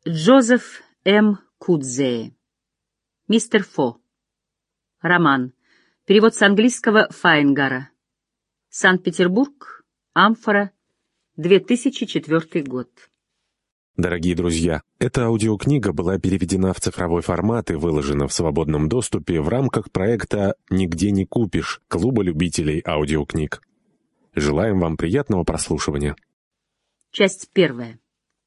Джозеф М. Кудзее. Мистер Фо. Роман. Перевод с английского Файнгара. Санкт-Петербург. Амфора. 2004 год. Дорогие друзья, эта аудиокнига была переведена в цифровой формат и выложена в свободном доступе в рамках проекта «Нигде не купишь» Клуба любителей аудиокниг. Желаем вам приятного прослушивания. Часть первая.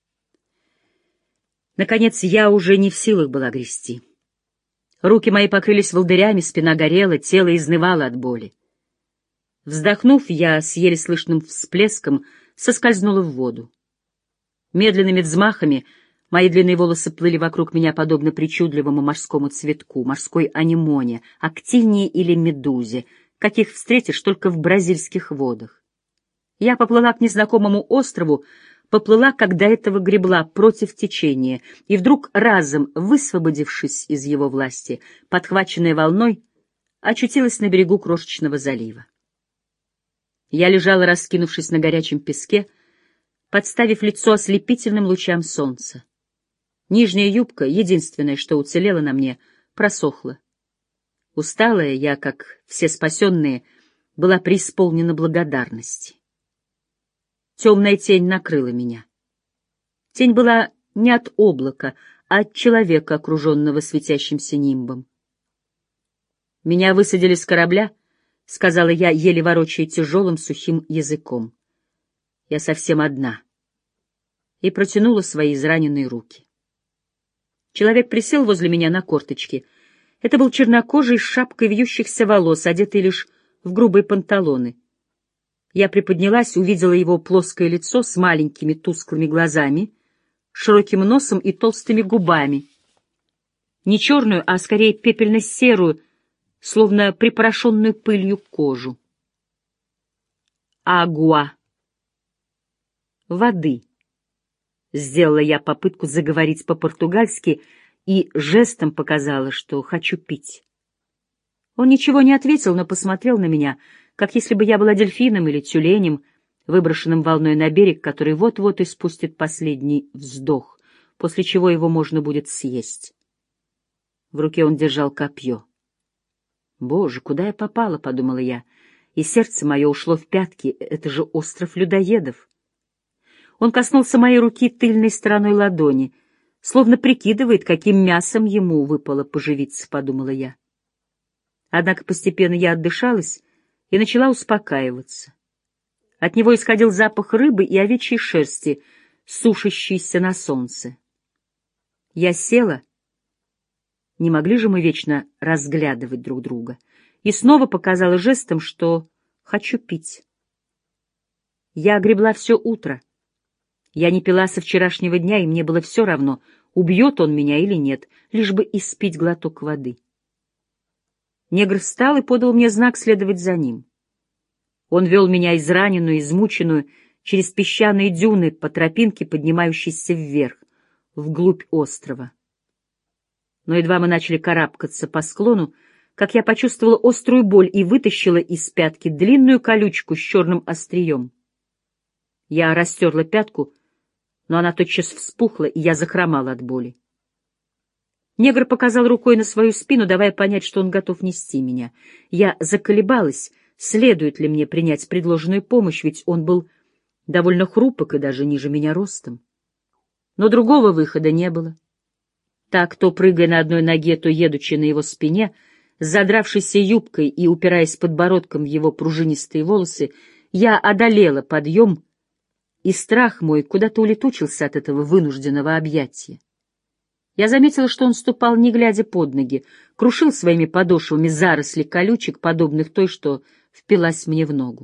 Наконец, я уже не в силах была грести. Руки мои покрылись волдырями, спина горела, тело изнывало от боли. Вздохнув, я с еле слышным всплеском соскользнула в воду. Медленными взмахами мои длинные волосы плыли вокруг меня, подобно причудливому морскому цветку, морской анемоне, актинии или медузе, каких встретишь только в бразильских водах. Я поплыла к незнакомому острову, поплыла, как до этого гребла, против течения, и вдруг, разом высвободившись из его власти, подхваченная волной, очутилась на берегу крошечного залива. Я лежала, раскинувшись на горячем песке, подставив лицо ослепительным лучам солнца. Нижняя юбка, единственное, что уцелело на мне, просохла. Усталая я, как все спасенные, была преисполнена благодарности. Темная тень накрыла меня. Тень была не от облака, а от человека, окруженного светящимся нимбом. «Меня высадили с корабля», — сказала я, еле ворочая тяжелым сухим языком. «Я совсем одна». И протянула свои израненные руки. Человек присел возле меня на корточки. Это был чернокожий с шапкой вьющихся волос, одетый лишь в грубые панталоны. Я приподнялась, увидела его плоское лицо с маленькими тусклыми глазами, широким носом и толстыми губами. Не черную, а скорее пепельно-серую, словно припорошенную пылью кожу. «Агуа» — воды. Сделала я попытку заговорить по-португальски и жестом показала, что хочу пить. Он ничего не ответил, но посмотрел на меня, как если бы я была дельфином или тюленем, выброшенным волной на берег, который вот-вот испустит последний вздох, после чего его можно будет съесть. В руке он держал копье. «Боже, куда я попала?» — подумала я, и сердце мое ушло в пятки. Это же остров людоедов. Он коснулся моей руки тыльной стороной ладони, словно прикидывает, каким мясом ему выпало поживиться, — подумала я. Однако постепенно я отдышалась и начала успокаиваться. От него исходил запах рыбы и овечьей шерсти, сушащейся на солнце. Я села, не могли же мы вечно разглядывать друг друга, и снова показала жестом, что хочу пить. Я гребла все утро. Я не пила со вчерашнего дня, и мне было все равно, убьет он меня или нет, лишь бы испить глоток воды. Негр встал и подал мне знак следовать за ним. Он вел меня израненную, измученную, через песчаные дюны по тропинке, поднимающейся вверх, вглубь острова. Но едва мы начали карабкаться по склону, как я почувствовала острую боль и вытащила из пятки длинную колючку с черным острием. Я растерла пятку, но она тотчас вспухла, и я захромала от боли. Негр показал рукой на свою спину, давая понять, что он готов нести меня. Я заколебалась, следует ли мне принять предложенную помощь, ведь он был довольно хрупок и даже ниже меня ростом. Но другого выхода не было. Так, то прыгая на одной ноге, то едучи на его спине, с задравшейся юбкой и упираясь подбородком в его пружинистые волосы, я одолела подъем, и страх мой куда-то улетучился от этого вынужденного объятия. Я заметила, что он ступал, не глядя под ноги, крушил своими подошвами заросли колючек, подобных той, что впилась мне в ногу.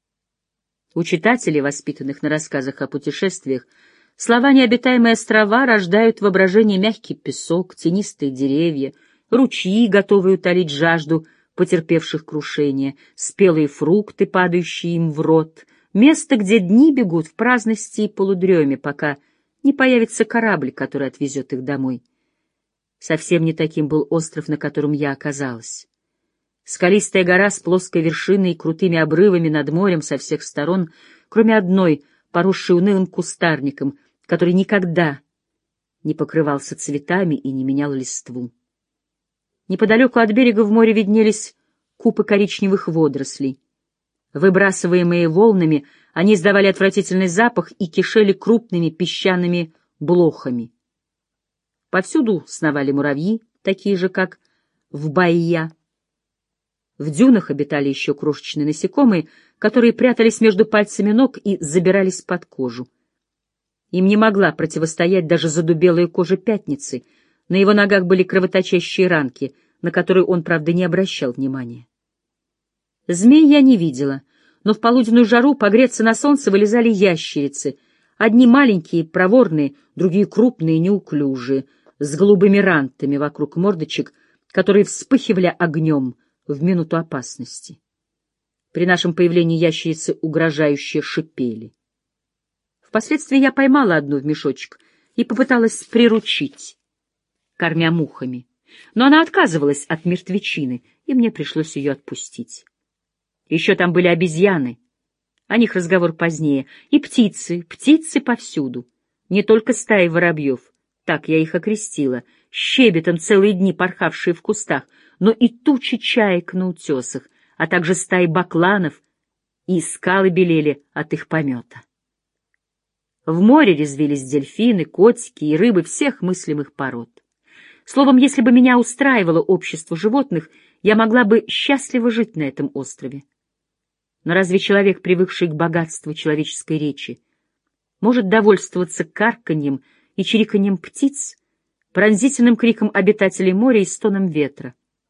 У читателей, воспитанных на рассказах о путешествиях, слова «необитаемые острова» рождают в воображении мягкий песок, тенистые деревья, ручьи, готовые утолить жажду потерпевших крушение, спелые фрукты, падающие им в рот, место, где дни бегут в праздности и полудреме, пока не появится корабль, который отвезет их домой. Совсем не таким был остров, на котором я оказалась. Скалистая гора с плоской вершиной и крутыми обрывами над морем со всех сторон, кроме одной, поросшей унылым кустарником, который никогда не покрывался цветами и не менял листву. Неподалеку от берега в море виднелись купы коричневых водорослей. Выбрасываемые волнами, они издавали отвратительный запах и кишели крупными песчаными блохами. Повсюду сновали муравьи, такие же, как в Баия. В дюнах обитали еще крошечные насекомые, которые прятались между пальцами ног и забирались под кожу. Им не могла противостоять даже задубелая кожа Пятницы. На его ногах были кровоточащие ранки, на которые он, правда, не обращал внимания. Змей я не видела, но в полуденную жару погреться на солнце вылезали ящерицы, одни маленькие, проворные, другие крупные, неуклюжие, с голубыми рантами вокруг мордочек, которые вспыхивали огнем в минуту опасности. При нашем появлении ящерицы угрожающе шипели. Впоследствии я поймала одну в мешочек и попыталась приручить, кормя мухами. Но она отказывалась от мертвечины, и мне пришлось ее отпустить. Еще там были обезьяны, о них разговор позднее, и птицы повсюду, не только стаи воробьев, так я их окрестила, щебетом целые дни порхавшие в кустах, но и тучи чаек на утесах, а также стаи бакланов, и скалы белели от их помета. В море резвились дельфины, котики и рыбы всех мыслимых пород. Словом, если бы меня устраивало общество животных, я могла бы счастливо жить на этом острове. Но разве человек, привыкший к богатству человеческой речи, может довольствоваться карканьем и чириканьем птиц, пронзительным криком обитателей моря и стоном ветра?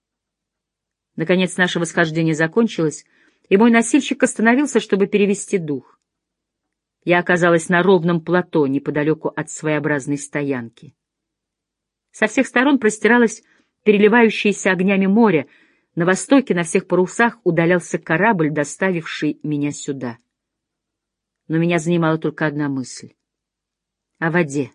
Наконец наше восхождение закончилось, и мой носильщик остановился, чтобы перевести дух. Я оказалась на ровном плато неподалеку от своеобразной стоянки. Со всех сторон простиралось переливающееся огнями море, на востоке на всех парусах удалялся корабль, доставивший меня сюда. Но меня занимала только одна мысль — о воде.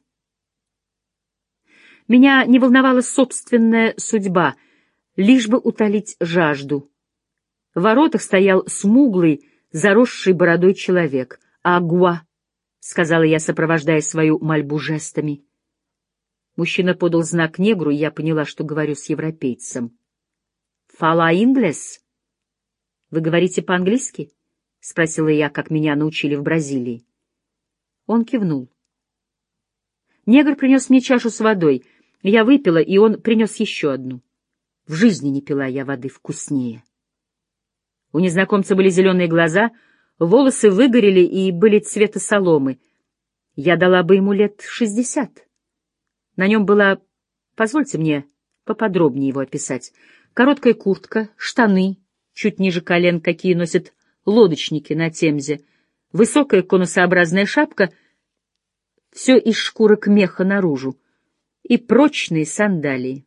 Меня не волновала собственная судьба, лишь бы утолить жажду. В воротах стоял смуглый, заросший бородой человек. «Агуа», — сказала я, сопровождая свою мольбу жестами. Мужчина подал знак негру, и я поняла, что говорю с европейцем. «Фала инглес?» «Вы говорите по-английски?» — спросила я, как меня научили в Бразилии. Он кивнул. Негр принес мне чашу с водой. Я выпила, и он принес еще одну. В жизни не пила я воды вкуснее. У незнакомца были зеленые глаза, волосы выгорели и были цвета соломы. Я дала бы ему лет 60. На нем была, позвольте мне поподробнее его описать, короткая куртка, штаны, чуть ниже колен, какие носят лодочники на Темзе, высокая конусообразная шапка, все из шкурок меха наружу, и прочные сандалии.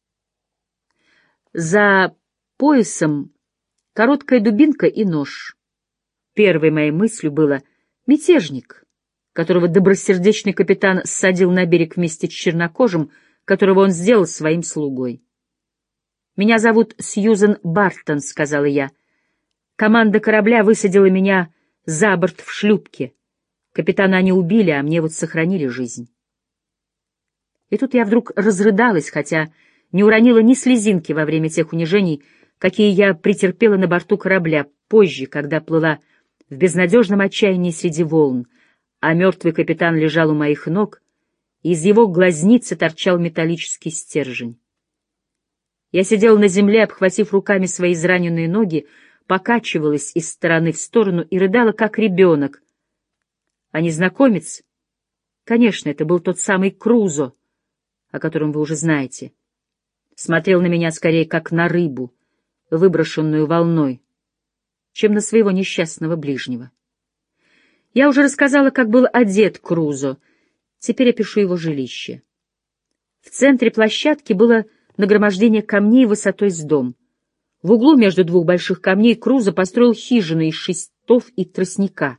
За поясом короткая дубинка и нож. Первой моей мыслью было мятежник, которого добросердечный капитан ссадил на берег вместе с чернокожим, которого он сделал своим слугой. «Меня зовут Сьюзен Бартон», — сказала я. «Команда корабля высадила меня за борт в шлюпке. Капитана они убили, а мне вот сохранили жизнь». И тут я вдруг разрыдалась, хотя не уронила ни слезинки во время тех унижений, какие я претерпела на борту корабля позже, когда плыла в безнадежном отчаянии среди волн, а мертвый капитан лежал у моих ног, и из его глазницы торчал металлический стержень. Я сидела на земле, обхватив руками свои израненные ноги, покачивалась из стороны в сторону и рыдала, как ребенок. А незнакомец, конечно, это был тот самый Крузо, о котором вы уже знаете, смотрел на меня скорее как на рыбу, выброшенную волной, чем на своего несчастного ближнего. Я уже рассказала, как был одет Крузо, теперь опишу его жилище. В центре площадки было нагромождение камней высотой с дом. В углу между двух больших камней Крузо построил хижину из шестов и тростника.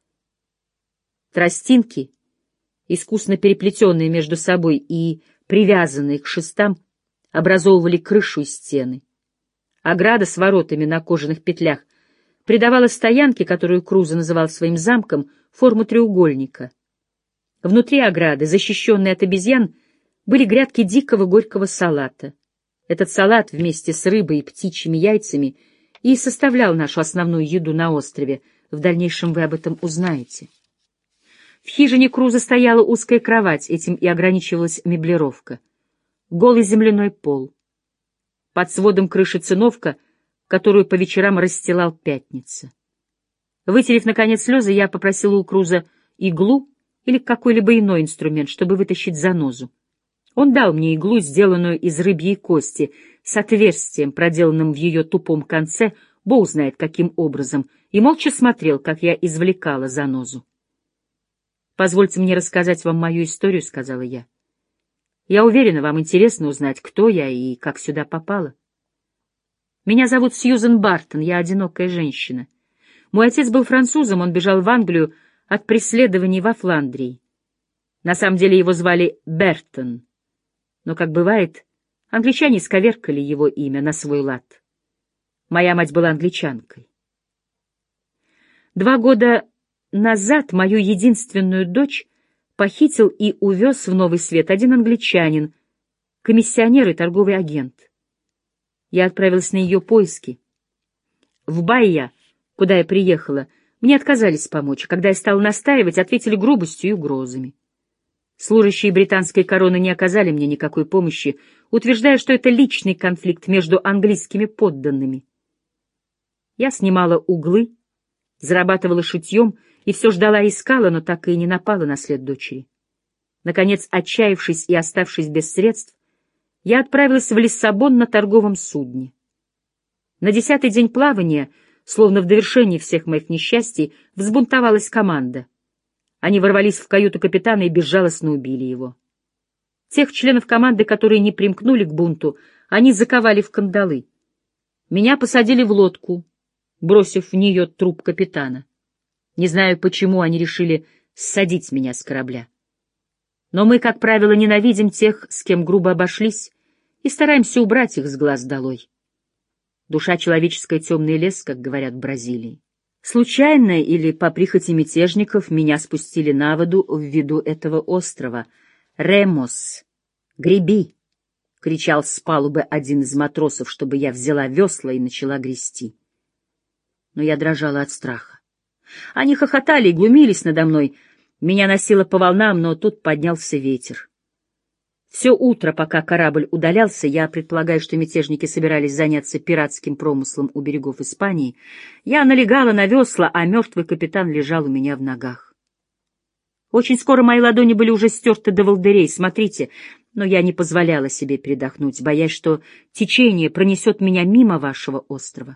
Тростинки, искусно переплетенные между собой и привязанные к шестам, образовывали крышу и стены. Ограда с воротами на кожаных петлях придавала стоянке, которую Крузо называл своим замком, форму треугольника. Внутри ограды, защищенной от обезьян, были грядки дикого горького салата. Этот салат вместе с рыбой и птичьими яйцами и составлял нашу основную еду на острове. В дальнейшем вы об этом узнаете. В хижине Круза стояла узкая кровать, этим и ограничивалась меблировка. Голый земляной пол. Под сводом крыши циновка, которую по вечерам расстилал Пятница. Вытерев, наконец, слезы, я попросила у Круза иглу или какой-либо иной инструмент, чтобы вытащить занозу. Он дал мне иглу, сделанную из рыбьей кости, с отверстием, проделанным в ее тупом конце, бог знает каким образом, и молча смотрел, как я извлекала занозу. «Позвольте мне рассказать вам мою историю», — сказала я. «Я уверена, вам интересно узнать, кто я и как сюда попала. Меня зовут Сьюзен Бартон, я одинокая женщина. Мой отец был французом, он бежал в Англию от преследований во Фландрии. На самом деле его звали Бертон. Но, как бывает, англичане исковеркали его имя на свой лад. Моя мать была англичанкой. 2 года назад мою единственную дочь похитил и увез в Новый Свет один англичанин, комиссионер и торговый агент. Я отправилась на ее поиски. В Байя, куда я приехала, мне отказались помочь, а когда я стала настаивать, ответили грубостью и угрозами. Служащие британской короны не оказали мне никакой помощи, утверждая, что это личный конфликт между английскими подданными. Я снимала углы, зарабатывала шитьем и все ждала и искала, но так и не напала на след дочери. Наконец, отчаявшись и оставшись без средств, я отправилась в Лиссабон на торговом судне. На 10-й день плавания, словно в довершении всех моих несчастий, взбунтовалась команда. Они ворвались в каюту капитана и безжалостно убили его. Тех членов команды, которые не примкнули к бунту, они заковали в кандалы. Меня посадили в лодку, бросив в нее труп капитана. Не знаю, почему они решили ссадить меня с корабля. Но мы, как правило, ненавидим тех, с кем грубо обошлись, и стараемся убрать их с глаз долой. Душа человеческая — темный лес, как говорят в Бразилии. Случайно или по прихоти мятежников меня спустили на воду в виду этого острова. «Ремос! Греби!» — кричал с палубы один из матросов, чтобы я взяла весла и начала грести. Но я дрожала от страха. Они хохотали и глумились надо мной. Меня носило по волнам, но тут поднялся ветер. Все утро, пока корабль удалялся, я предполагаю, что мятежники собирались заняться пиратским промыслом у берегов Испании, я налегала на весла, а мертвый капитан лежал у меня в ногах. Очень скоро мои ладони были уже стерты до волдырей, смотрите, но я не позволяла себе передохнуть, боясь, что течение пронесет меня мимо вашего острова.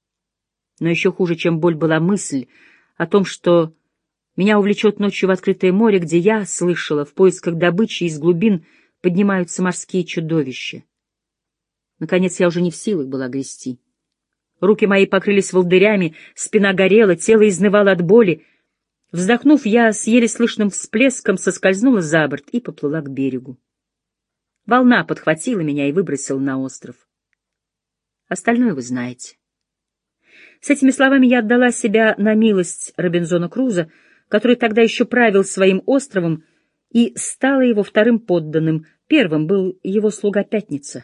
Но еще хуже, чем боль, была мысль о том, что меня увлечет ночью в открытое море, где я слышала, в поисках добычи из глубин поднимаются морские чудовища. Наконец я уже не в силах была грести. Руки мои покрылись волдырями, спина горела, тело изнывало от боли. Вздохнув, я с еле слышным всплеском соскользнула за борт и поплыла к берегу. Волна подхватила меня и выбросила на остров. Остальное вы знаете. С этими словами я отдала себя на милость Робинзона Круза, который тогда еще правил своим островом, и стала его вторым подданным. Первым был его слуга Пятница.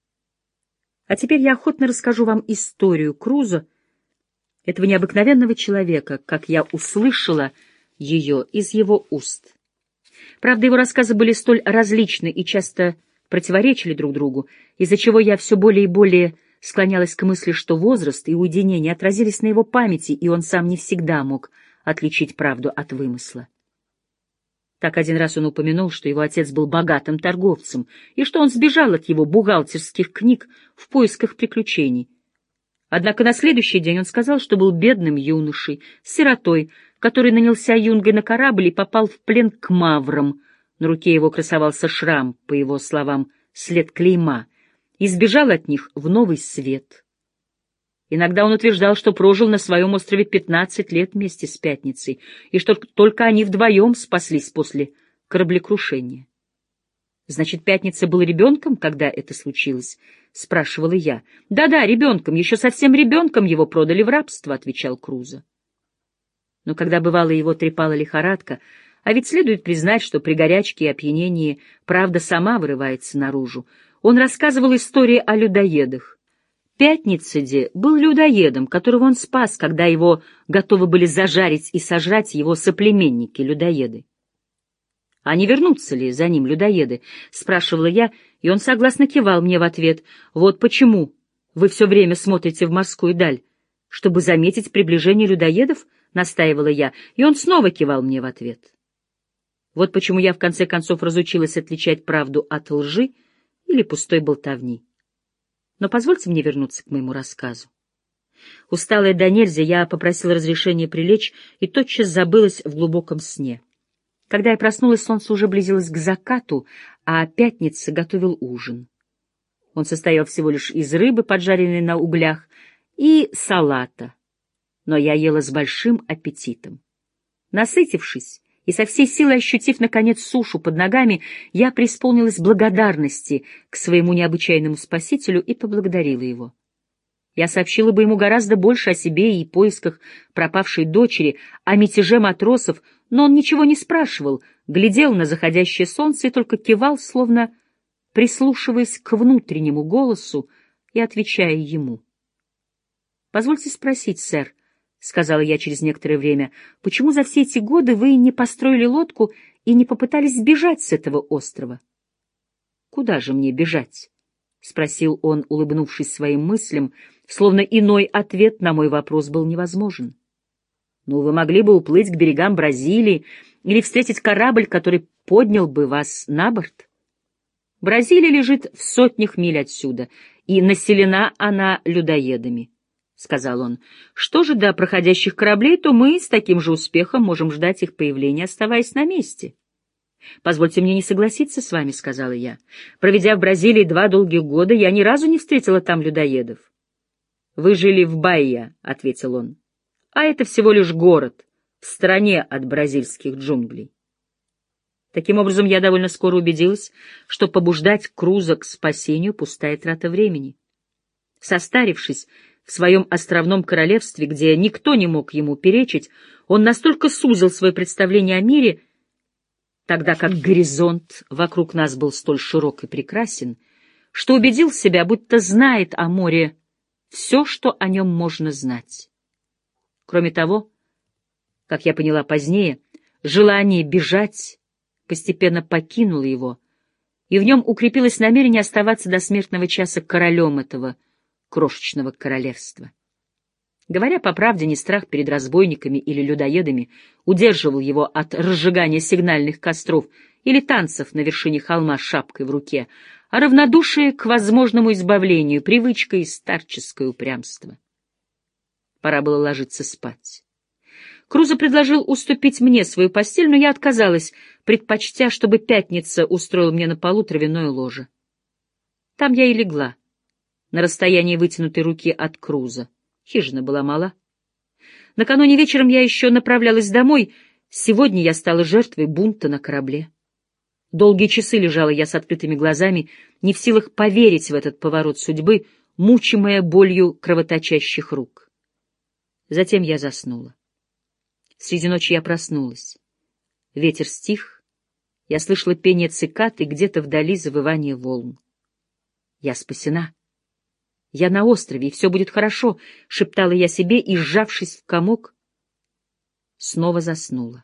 А теперь я охотно расскажу вам историю Круза, этого необыкновенного человека, как я услышала ее из его уст. Правда, его рассказы были столь различны и часто противоречили друг другу, из-за чего я все более и более склонялась к мысли, что возраст и уединение отразились на его памяти, и он сам не всегда мог отличить правду от вымысла. Так один раз он упомянул, что его отец был богатым торговцем, и что он сбежал от его бухгалтерских книг в поисках приключений. Однако на следующий день он сказал, что был бедным юношей, сиротой, который нанялся юнгой на корабль и попал в плен к маврам. На руке его красовался шрам, по его словам, след клейма, и сбежал от них в Новый Свет. Иногда он утверждал, что прожил на своем острове 15 лет вместе с Пятницей, и что только они вдвоем спаслись после кораблекрушения. «Значит, Пятница был ребенком, когда это случилось?» — спрашивала я. «Да-да, ребенком, еще совсем ребенком его продали в рабство», — отвечал Крузо. Но когда, бывало, его трепала лихорадка, А ведь следует признать, что при горячке и опьянении правда сама вырывается наружу. Он рассказывал истории о людоедах. Пятницыде был людоедом, которого он спас, когда его готовы были зажарить и сожрать его соплеменники-людоеды. «А не вернутся ли за ним людоеды?» — спрашивала я, и он согласно кивал мне в ответ. «Вот почему вы все время смотрите в морскую даль, чтобы заметить приближение людоедов?» — настаивала я, и он снова кивал мне в ответ. Вот почему я в конце концов разучилась отличать правду от лжи или пустой болтовни. Но позвольте мне вернуться к моему рассказу. Усталая до нельзя, я попросила разрешения прилечь и тотчас забылась в глубоком сне. Когда я проснулась, солнце уже близилось к закату, а Пятница готовил ужин. Он состоял всего лишь из рыбы, поджаренной на углях, и салата. Но я ела с большим аппетитом. Насытившись и со всей силы ощутив, наконец, сушу под ногами, я преисполнилась благодарности к своему необычайному спасителю и поблагодарила его. Я сообщила бы ему гораздо больше о себе и поисках пропавшей дочери, о мятеже матросов, но он ничего не спрашивал, глядел на заходящее солнце и только кивал, словно прислушиваясь к внутреннему голосу и отвечая ему. «Позвольте спросить, сэр», — сказала я через некоторое время, — «почему за все эти годы вы не построили лодку и не попытались сбежать с этого острова?» «Куда же мне бежать?» — спросил он, улыбнувшись своим мыслям, словно иной ответ на мой вопрос был невозможен. «Ну, вы могли бы уплыть к берегам Бразилии или встретить корабль, который поднял бы вас на борт. Бразилия лежит в сотнях миль отсюда, и населена она людоедами», — сказал он. «Что же до проходящих кораблей, то мы с таким же успехом можем ждать их появления, оставаясь на месте». «Позвольте мне не согласиться с вами», — сказала я. «Проведя в Бразилии 2 долгих года, я ни разу не встретила там людоедов». «Вы жили в Баия», — ответил он. «А это всего лишь город в стороне от бразильских джунглей». Таким образом, я довольно скоро убедилась, что побуждать Круза к спасению — пустая трата времени. Состарившись в своем островном королевстве, где никто не мог ему перечить, он настолько сузил свое представление о мире, тогда как горизонт вокруг нас был столь широк и прекрасен, что убедил себя, будто знает о море все, что о нем можно знать. Кроме того, как я поняла позднее, желание бежать постепенно покинуло его, и в нем укрепилось намерение оставаться до смертного часа королем этого крошечного королевства. Говоря по правде, не страх перед разбойниками или людоедами удерживал его от разжигания сигнальных костров или танцев на вершине холма с шапкой в руке, а равнодушие к возможному избавлению, привычка и старческое упрямство. Пора было ложиться спать. Крузо предложил уступить мне свою постель, но я отказалась, предпочтя, чтобы Пятница устроил мне на полу травяное ложе. Там я и легла, на расстоянии вытянутой руки от Круза. Хижина была мала. Накануне вечером я еще направлялась домой, сегодня я стала жертвой бунта на корабле. Долгие часы лежала я с открытыми глазами, не в силах поверить в этот поворот судьбы, мучимая болью кровоточащих рук. Затем я заснула. Среди ночи я проснулась. Ветер стих, я слышала пение цикад и где-то вдали завывание волн. Я спасена. Я на острове, и все будет хорошо, — шептала я себе и, сжавшись в комок, снова заснула.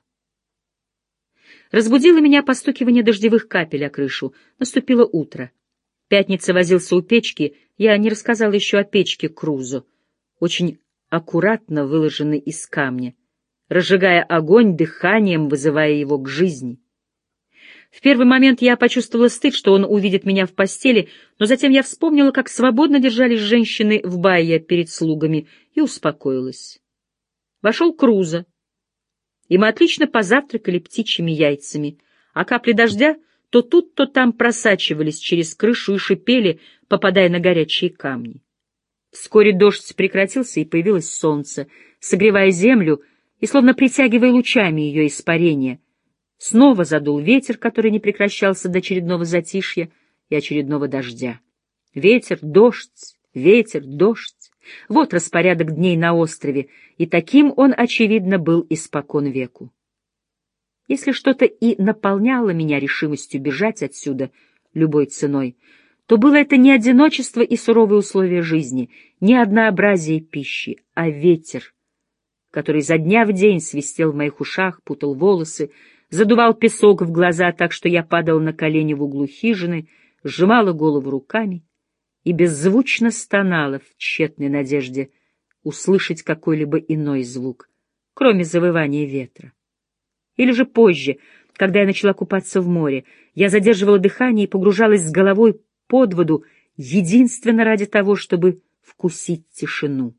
Разбудило меня постукивание дождевых капель о крышу. Наступило утро. Пятница возился у печки. Я не рассказала еще о печке Крузо, очень аккуратно выложенной из камня, разжигая огонь дыханием, вызывая его к жизни. В первый момент я почувствовала стыд, что он увидит меня в постели, но затем я вспомнила, как свободно держались женщины в Баия перед слугами, и успокоилась. Вошел Крузо, и мы отлично позавтракали птичьими яйцами, а капли дождя то тут, то там просачивались через крышу и шипели, попадая на горячие камни. Вскоре дождь прекратился, и появилось солнце, согревая землю и словно притягивая лучами ее испарения. Снова задул ветер, который не прекращался до очередного затишья и очередного дождя. Ветер, дождь, ветер, дождь. Вот распорядок дней на острове, и таким он, очевидно, был испокон веку. Если что-то и наполняло меня решимостью бежать отсюда любой ценой, то было это не одиночество и суровые условия жизни, не однообразие пищи, а ветер, который изо дня в день свистел в моих ушах, путал волосы, задувал песок в глаза так, что я падала на колени в углу хижины, сжимала голову руками и беззвучно стонала в тщетной надежде услышать какой-либо иной звук, кроме завывания ветра. Или же позже, когда я начала купаться в море, я задерживала дыхание и погружалась с головой под воду единственно ради того, чтобы вкусить тишину.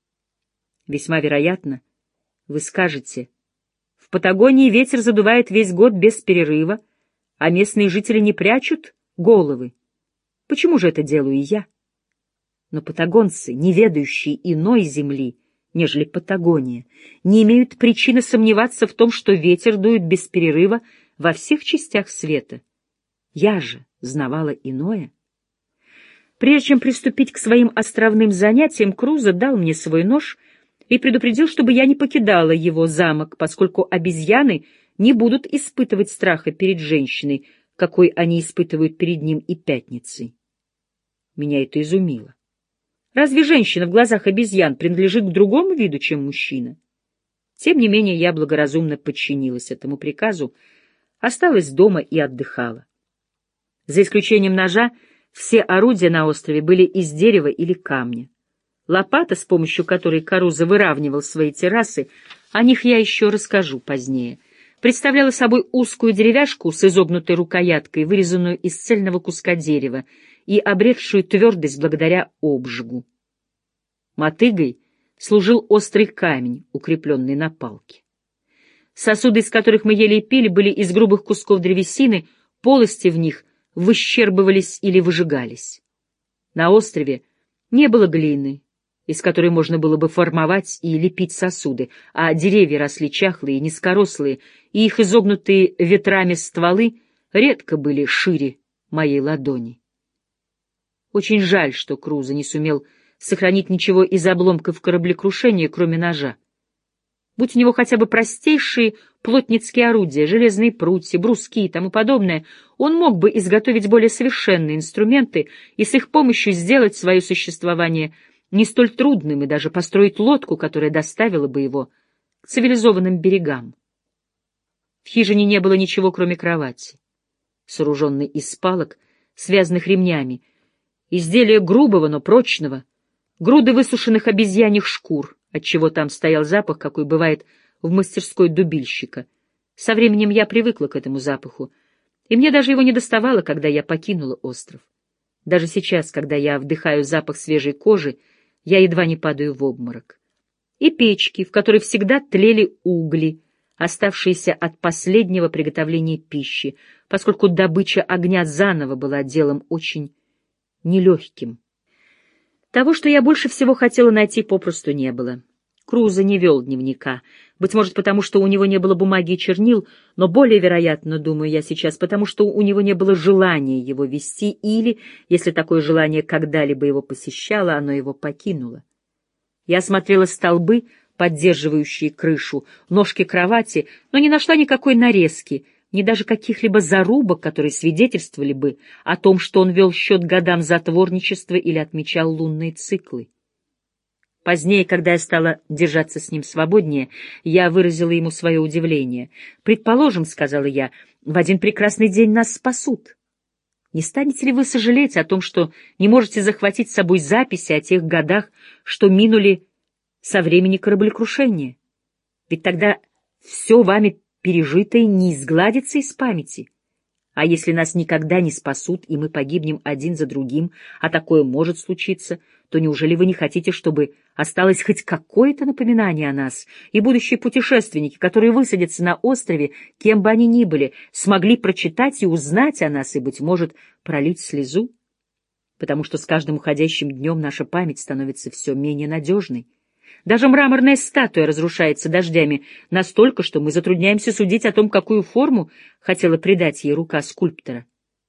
Весьма вероятно, вы скажете, в Патагонии ветер задувает весь год без перерыва, а местные жители не прячут головы. Почему же это делаю я? Но патагонцы, не ведающие иной земли, нежели Патагония, не имеют причины сомневаться в том, что ветер дует без перерыва во всех частях света. Я же знавала иное. Прежде чем приступить к своим островным занятиям, Крузо дал мне свой нож и предупредил, чтобы я не покидала его замок, поскольку обезьяны не будут испытывать страха перед женщиной, какой они испытывают перед ним и пятницей. Меня это изумило. Разве женщина в глазах обезьян принадлежит к другому виду, чем мужчина? Тем не менее, я благоразумно подчинилась этому приказу, осталась дома и отдыхала. За исключением ножа, все орудия на острове были из дерева или камня. Лопата, с помощью которой Карузо выравнивал свои террасы, о них я еще расскажу позднее, представляла собой узкую деревяшку с изогнутой рукояткой, вырезанную из цельного куска дерева и обретшую твердость благодаря обжигу. Мотыгой служил острый камень, укрепленный на палке. Сосуды, из которых мы ели и пили, были из грубых кусков древесины, полости в них выщербывались или выжигались. На острове не было глины, из которой можно было бы формовать и лепить сосуды, а деревья росли чахлые и низкорослые, и их изогнутые ветрами стволы редко были шире моей ладони. Очень жаль, что Крузо не сумел сохранить ничего из обломков кораблекрушения, кроме ножа. Будь у него хотя бы простейшие плотницкие орудия, железные прутья, бруски и тому подобное, он мог бы изготовить более совершенные инструменты и с их помощью сделать свое существование не столь трудным и даже построить лодку, которая доставила бы его к цивилизованным берегам. В хижине не было ничего, кроме кровати, сооруженной из палок, связанных ремнями, изделия грубого, но прочного, груды высушенных обезьяньих шкур, отчего там стоял запах, какой бывает в мастерской дубильщика. Со временем я привыкла к этому запаху, и мне даже его не доставало, когда я покинула остров. Даже сейчас, когда я вдыхаю запах свежей кожи, я едва не падаю в обморок. И печки, в которой всегда тлели угли, оставшиеся от последнего приготовления пищи, поскольку добыча огня заново была делом очень нелегким. Того, что я больше всего хотела найти, попросту не было. Крузо не вел дневника, быть может, потому что у него не было бумаги и чернил, но более вероятно, думаю я сейчас, потому что у него не было желания его вести или, если такое желание когда-либо его посещало, оно его покинуло. Я осмотрела столбы, поддерживающие крышу, ножки кровати, но не нашла никакой нарезки, ни даже каких-либо зарубок, которые свидетельствовали бы о том, что он вел счет годам затворничества или отмечал лунные циклы. Позднее, когда я стала держаться с ним свободнее, я выразила ему свое удивление. «Предположим, — сказала я, — в один прекрасный день нас спасут. Не станете ли вы сожалеть о том, что не можете захватить с собой записи о тех годах, что минули со времени кораблекрушения? Ведь тогда все вами пережитое не изгладится из памяти. А если нас никогда не спасут, и мы погибнем один за другим, а такое может случиться, то неужели вы не хотите, чтобы осталось хоть какое-то напоминание о нас, и будущие путешественники, которые высадятся на острове, кем бы они ни были, смогли прочитать и узнать о нас и, быть может, пролить слезу? Потому что с каждым уходящим днем наша память становится все менее надежной. Даже мраморная статуя разрушается дождями настолько, что мы затрудняемся судить о том, какую форму хотела придать ей рука скульптора.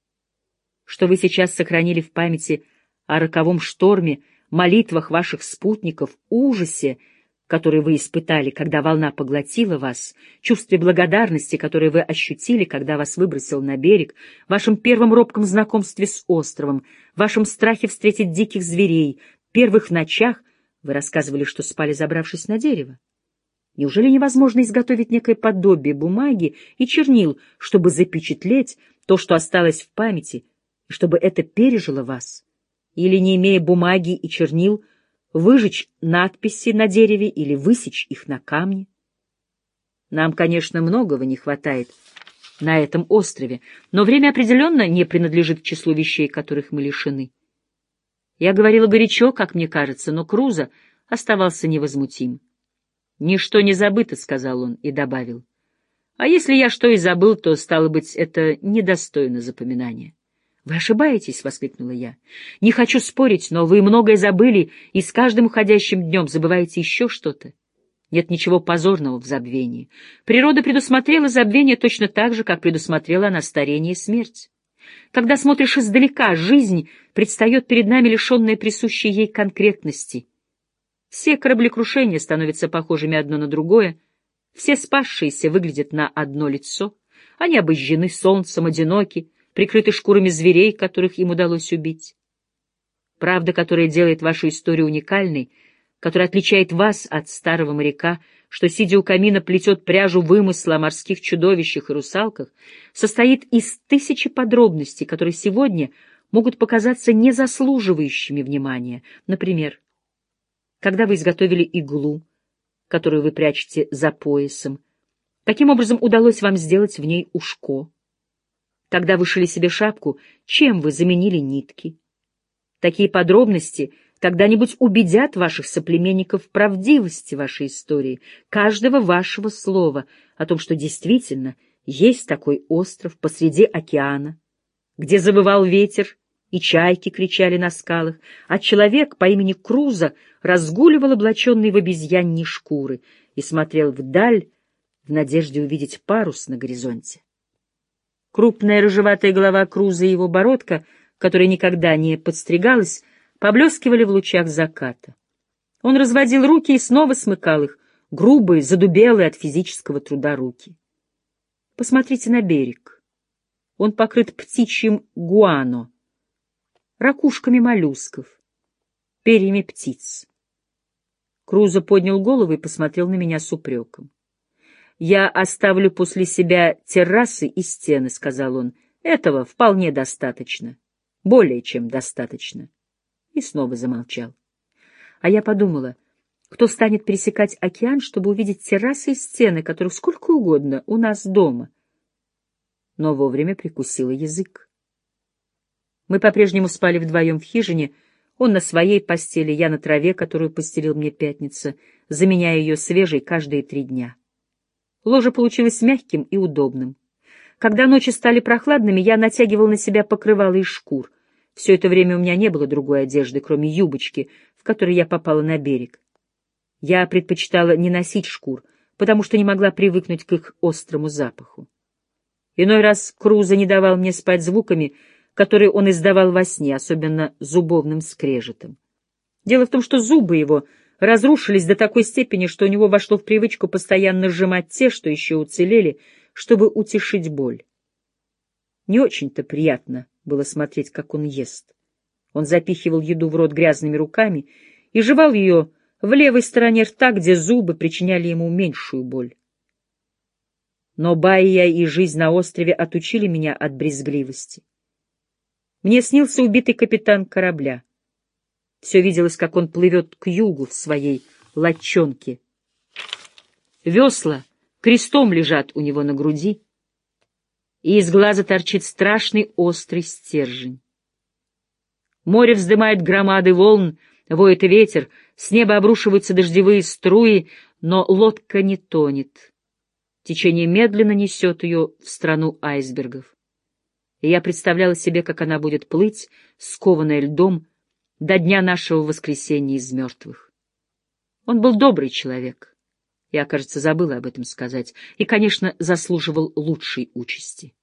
Что вы сейчас сохранили в памяти о роковом шторме, молитвах ваших спутников, ужасе, которые вы испытали, когда волна поглотила вас, чувстве благодарности, которое вы ощутили, когда вас выбросил на берег, вашем первом робком знакомстве с островом, вашем страхе встретить диких зверей, первых ночах, вы рассказывали, что спали, забравшись на дерево. Неужели невозможно изготовить некое подобие бумаги и чернил, чтобы запечатлеть то, что осталось в памяти, и чтобы это пережило вас? Или, не имея бумаги и чернил, выжечь надписи на дереве или высечь их на камне? Нам, конечно, многого не хватает на этом острове, но время определенно не принадлежит к числу вещей, которых мы лишены. Я говорила горячо, как мне кажется, но Крузо оставался невозмутим. «Ничто не забыто», — сказал он и добавил. «А если я что и забыл, то, стало быть, это недостойно запоминания». «Вы ошибаетесь», — воскликнула я. «Не хочу спорить, но вы многое забыли, и с каждым уходящим днем забываете еще что-то. Нет ничего позорного в забвении. Природа предусмотрела забвение точно так же, как предусмотрела она старение и смерть. Когда смотришь издалека, жизнь предстает перед нами лишенная присущей ей конкретности. Все кораблекрушения становятся похожими одно на другое, все спасшиеся выглядят на одно лицо, они обожжены солнцем, одиноки, прикрыты шкурами зверей, которых им удалось убить. Правда, которая делает вашу историю уникальной, которая отличает вас от старого моряка, что, сидя у камина, плетет пряжу вымысла о морских чудовищах и русалках, состоит из тысячи подробностей, которые сегодня могут показаться незаслуживающими внимания. Например, когда вы изготовили иглу, которую вы прячете за поясом, каким образом удалось вам сделать в ней ушко? Когда вы шили себе шапку, чем вы заменили нитки? Такие подробности когда-нибудь убедят ваших соплеменников в правдивости вашей истории, каждого вашего слова о том, что действительно есть такой остров посреди океана, где завывал ветер и чайки кричали на скалах, а человек по имени Крузо разгуливал, облаченный в обезьяньи шкуры, и смотрел вдаль в надежде увидеть парус на горизонте. Крупная рыжеватая голова Крузо и его бородка, которая никогда не подстригалась, поблескивали в лучах заката. Он разводил руки и снова смыкал их, грубые, задубелые от физического труда руки. Посмотрите на берег. Он покрыт птичьим гуано, ракушками моллюсков, перьями птиц. Крузо поднял голову и посмотрел на меня с упреком. «Я оставлю после себя террасы и стены», — сказал он. «Этого вполне достаточно. Более чем достаточно». И снова замолчал. А я подумала, кто станет пересекать океан, чтобы увидеть террасы и стены, которых сколько угодно у нас дома? Но вовремя прикусила язык. Мы по-прежнему спали вдвоем в хижине, он на своей постели, я на траве, которую постелил мне Пятница, заменяя ее свежей каждые 3 дня. Ложе получилось мягким и удобным. Когда ночи стали прохладными, я натягивал на себя покрывало из шкур. Все это время у меня не было другой одежды, кроме юбочки, в которой я попала на берег. Я предпочитала не носить шкур, потому что не могла привыкнуть к их острому запаху. Иной раз Крузо не давал мне спать звуками, которые он издавал во сне, особенно зубовным скрежетом. Дело в том, что зубы его разрушились до такой степени, что у него вошло в привычку постоянно сжимать те, что еще уцелели, чтобы утешить боль. Не очень-то приятно было смотреть, как он ест. Он запихивал еду в рот грязными руками и жевал ее в левой стороне рта, где зубы причиняли ему меньшую боль. Но Баия и жизнь на острове отучили меня от брезгливости. Мне снился убитый капитан корабля. Все виделось, как он плывет к югу в своей лодчонке. Весла крестом лежат у него на груди, и из глаза торчит страшный острый стержень. Море вздымает громады волн, воет ветер, с неба обрушиваются дождевые струи, но лодка не тонет. Течение медленно несет ее в страну айсбергов. И я представляла себе, как она будет плыть, скованная льдом, до дня нашего воскресения из мертвых. Он был добрый человек. Я, кажется, забыла об этом сказать. И, конечно, заслуживал лучшей участи.